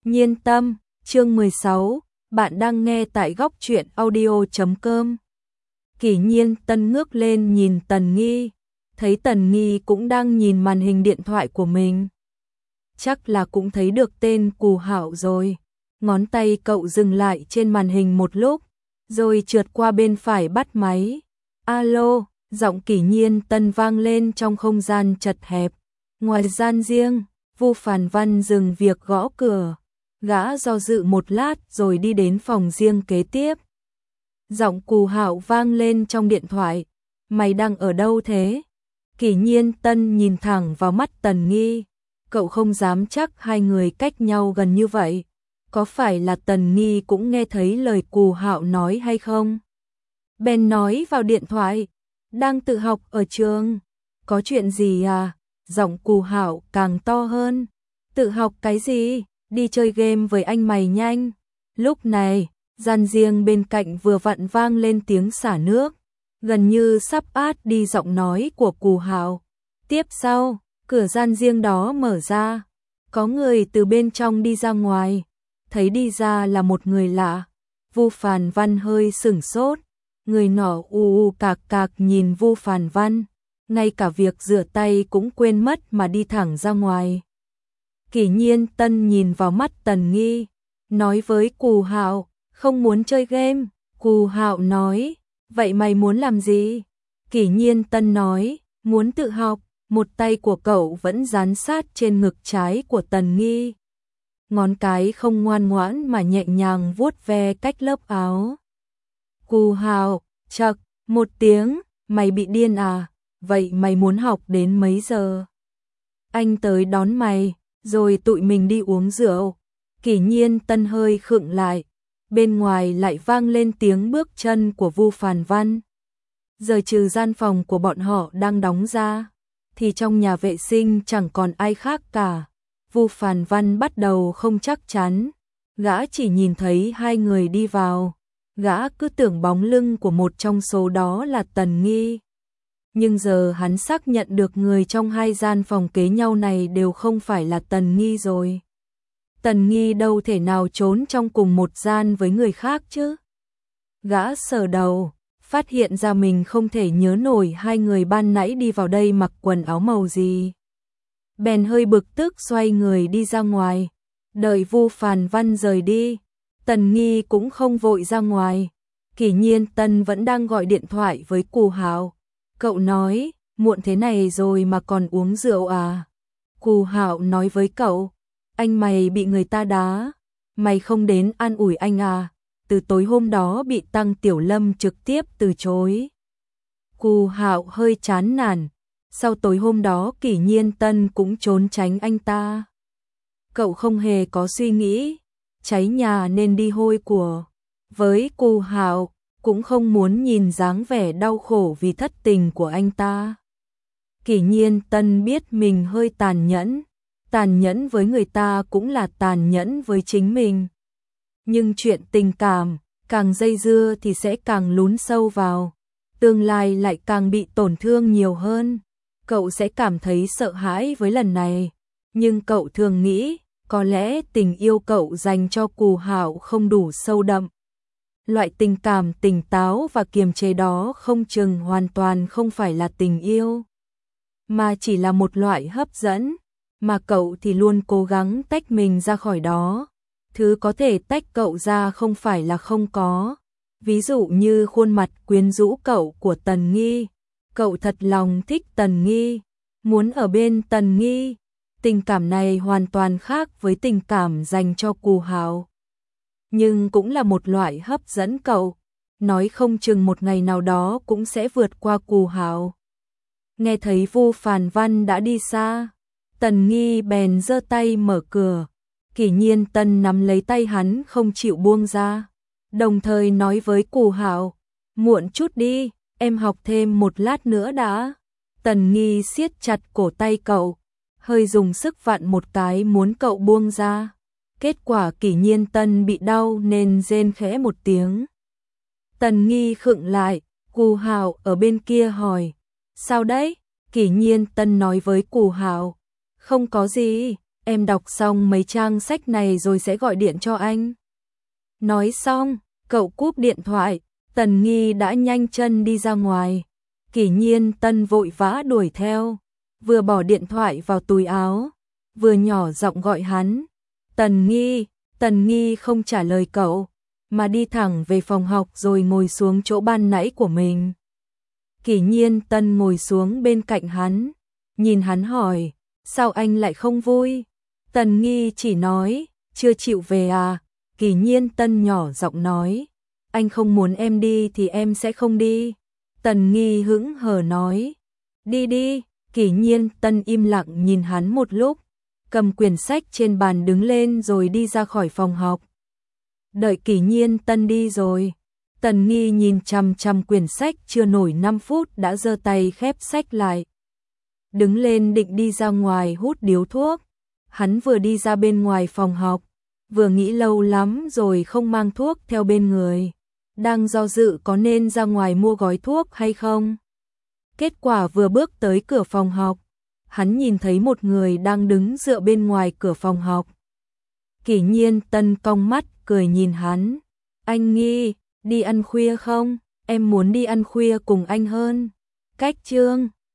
Nhiên tâm, chương 16, bạn đang nghe tại góc truyện audio.com. Kỷ Nhiên Tân ngước lên nhìn Tần Nghi, thấy Tần Nghi cũng đang nhìn màn hình điện thoại của mình. Chắc là cũng thấy được tên Cù Hạo rồi. Ngón tay cậu dừng lại trên màn hình một lúc, rồi trượt qua bên phải bắt máy. Alo, giọng Kỷ Nhiên Tân vang lên trong không gian chật hẹp. Ngoài gian riêng, Vu Phàn Văn dừng việc gõ cửa. Gã do dự một lát rồi đi đến phòng riêng kế tiếp. Giọng Cù Hạo vang lên trong điện thoại. Mày đang ở đâu thế? Kỷ Nhiên Tân nhìn thẳng vào mắt Tần Nghi. Cậu không dám chắc hai người cách nhau gần như vậy. Có phải là Tần Nghi cũng nghe thấy lời Cù Hạo nói hay không? Bèn nói vào điện thoại. Đang tự học ở trường. Có chuyện gì à? Giọng Cù Hạo càng to hơn. Tự học cái gì? Đi chơi game với anh mày nhanh. Lúc này, gian riêng bên cạnh vừa vặn vang lên tiếng xả nước, gần như sắp át đi giọng nói của Cù Hạo. Tiếp sau, cửa gian riêng đó mở ra, có người từ bên trong đi ra ngoài, thấy đi ra là một người lạ. Vu Phàn Văn hơi sửng sốt, người nọ u cạc cạc nhìn Vu Phàn Văn, ngay cả việc rửa tay cũng quên mất mà đi thẳng ra ngoài. Kỷ Nhiên Tân nhìn vào mắt Tần Nghi, nói với Cù Hạo, không muốn chơi game. Cù Hạo nói, vậy mày muốn làm gì? Kỷ Nhiên Tân nói, muốn tự học. Một tay của cậu vẫn dán sát trên ngực trái của Tần Nghi. Ngón cái không ngoan ngoãn mà nhẹ nhàng vuốt ve cách lớp áo. Cù Hạo, chậc, một tiếng, mày bị điên à? Vậy mày muốn học đến mấy giờ? Anh tới đón mày, rồi tụi mình đi uống rượu. Kỷ Nhiên Tân hơi khựng lại, bên ngoài lại vang lên tiếng bước chân của Vu Phàn Văn. Giờ trừ gian phòng của bọn họ đang đóng ra, thì trong nhà vệ sinh chẳng còn ai khác cả. Vu Phàn Văn bắt đầu không chắc chắn, gã chỉ nhìn thấy hai người đi vào, gã cứ tưởng bóng lưng của một trong số đó là Tần Nghi. Nhưng giờ hắn xác nhận được người trong hai gian phòng kế nhau này đều không phải là Tần Nghi rồi. Tần Nghi đâu thể nào trốn trong cùng một gian với người khác chứ. Gã sờ đầu, phát hiện ra mình không thể nhớ nổi hai người ban nãy đi vào đây mặc quần áo màu gì. Bèn hơi bực tức xoay người đi ra ngoài. Đợi Vu Phàn Văn rời đi, Tần Nghi cũng không vội ra ngoài. Kỷ Nhiên Tân vẫn đang gọi điện thoại với Cù Hạo. Cậu nói, muộn thế này rồi mà còn uống rượu à? Cù Hạo nói với cậu, anh mày bị người ta đá, mày không đến an ủi anh à? Từ tối hôm đó bị Tăng Tiểu Lâm trực tiếp từ chối. Cù Hạo hơi chán nản, sau tối hôm đó Kỷ Nhiên Tân cũng trốn tránh anh ta. Cậu không hề có suy nghĩ, cháy nhà nên đi hôi của. Với Cù Hạo, cũng không muốn nhìn dáng vẻ đau khổ vì thất tình của anh ta. Kỷ Nhiên Tân biết mình hơi tàn nhẫn với người ta cũng là tàn nhẫn với chính mình. Nhưng chuyện tình cảm, càng dây dưa thì sẽ càng lún sâu vào, tương lai lại càng bị tổn thương nhiều hơn. Cậu sẽ cảm thấy sợ hãi với lần này, nhưng cậu thường nghĩ, có lẽ tình yêu cậu dành cho Cù Hạo không đủ sâu đậm. Loại tình cảm tỉnh táo và kiềm chế đó không chừng hoàn toàn không phải là tình yêu, mà chỉ là một loại hấp dẫn, mà cậu thì luôn cố gắng tách mình ra khỏi đó. Thứ có thể tách cậu ra không phải là không có. Ví dụ như khuôn mặt quyến rũ cậu của Tần Nghi. Cậu thật lòng thích Tần Nghi, muốn ở bên Tần Nghi. Tình cảm này hoàn toàn khác với tình cảm dành cho Cù Hạo, nhưng cũng là một loại hấp dẫn cậu. Nói không chừng một ngày nào đó cũng sẽ vượt qua Cù Hạo. Nghe thấy Vu Phàn Văn đã đi xa, Tần Nghi bèn giơ tay mở cửa. Kỷ Nhiên Tân nắm lấy tay hắn không chịu buông ra, đồng thời nói với Cù Hạo, muộn chút đi, em học thêm một lát nữa đã. Tần Nghi siết chặt cổ tay cậu, hơi dùng sức vặn một cái muốn cậu buông ra. Kết quả Kỷ Nhiên Tân bị đau nên rên khẽ một tiếng. Tần Nghi khựng lại, Cù Hạo ở bên kia hỏi, sao đấy? Kỷ Nhiên Tân nói với Cù Hạo, không có gì, em đọc xong mấy trang sách này rồi sẽ gọi điện cho anh. Nói xong, cậu cúp điện thoại, Tần Nghi đã nhanh chân đi ra ngoài. Kỷ Nhiên Tân vội vã đuổi theo, vừa bỏ điện thoại vào túi áo, vừa nhỏ giọng gọi hắn. Tần Nghi không trả lời cậu, mà đi thẳng về phòng học rồi ngồi xuống chỗ ban nãy của mình. Kỷ Nhiên Tân ngồi xuống bên cạnh hắn, nhìn hắn hỏi, sao anh lại không vui? Tần Nghi chỉ nói, chưa chịu về à? Kỷ Nhiên Tân nhỏ giọng nói, anh không muốn em đi thì em sẽ không đi. Tần Nghi hững hờ nói, đi đi. Kỷ Nhiên Tân im lặng nhìn hắn một lúc, cầm quyển sách trên bàn đứng lên rồi đi ra khỏi phòng học. Đợi Kỷ Nhiên Tân đi rồi, Tần Nghi nhìn chằm chằm quyển sách chưa nổi 5 phút đã giơ tay khép sách lại. Đứng lên định đi ra ngoài hút điếu thuốc. Hắn vừa đi ra bên ngoài phòng học, vừa nghĩ lâu lắm rồi không mang thuốc theo bên người. Đang do dự có nên ra ngoài mua gói thuốc hay không. Kết quả vừa bước tới cửa phòng học, hắn nhìn thấy một người đang đứng dựa bên ngoài cửa phòng học. Kỷ Nhiên Tân cong mắt cười nhìn hắn. Anh Nghi, đi ăn khuya không? Em muốn đi ăn khuya cùng anh hơn. Cách Trương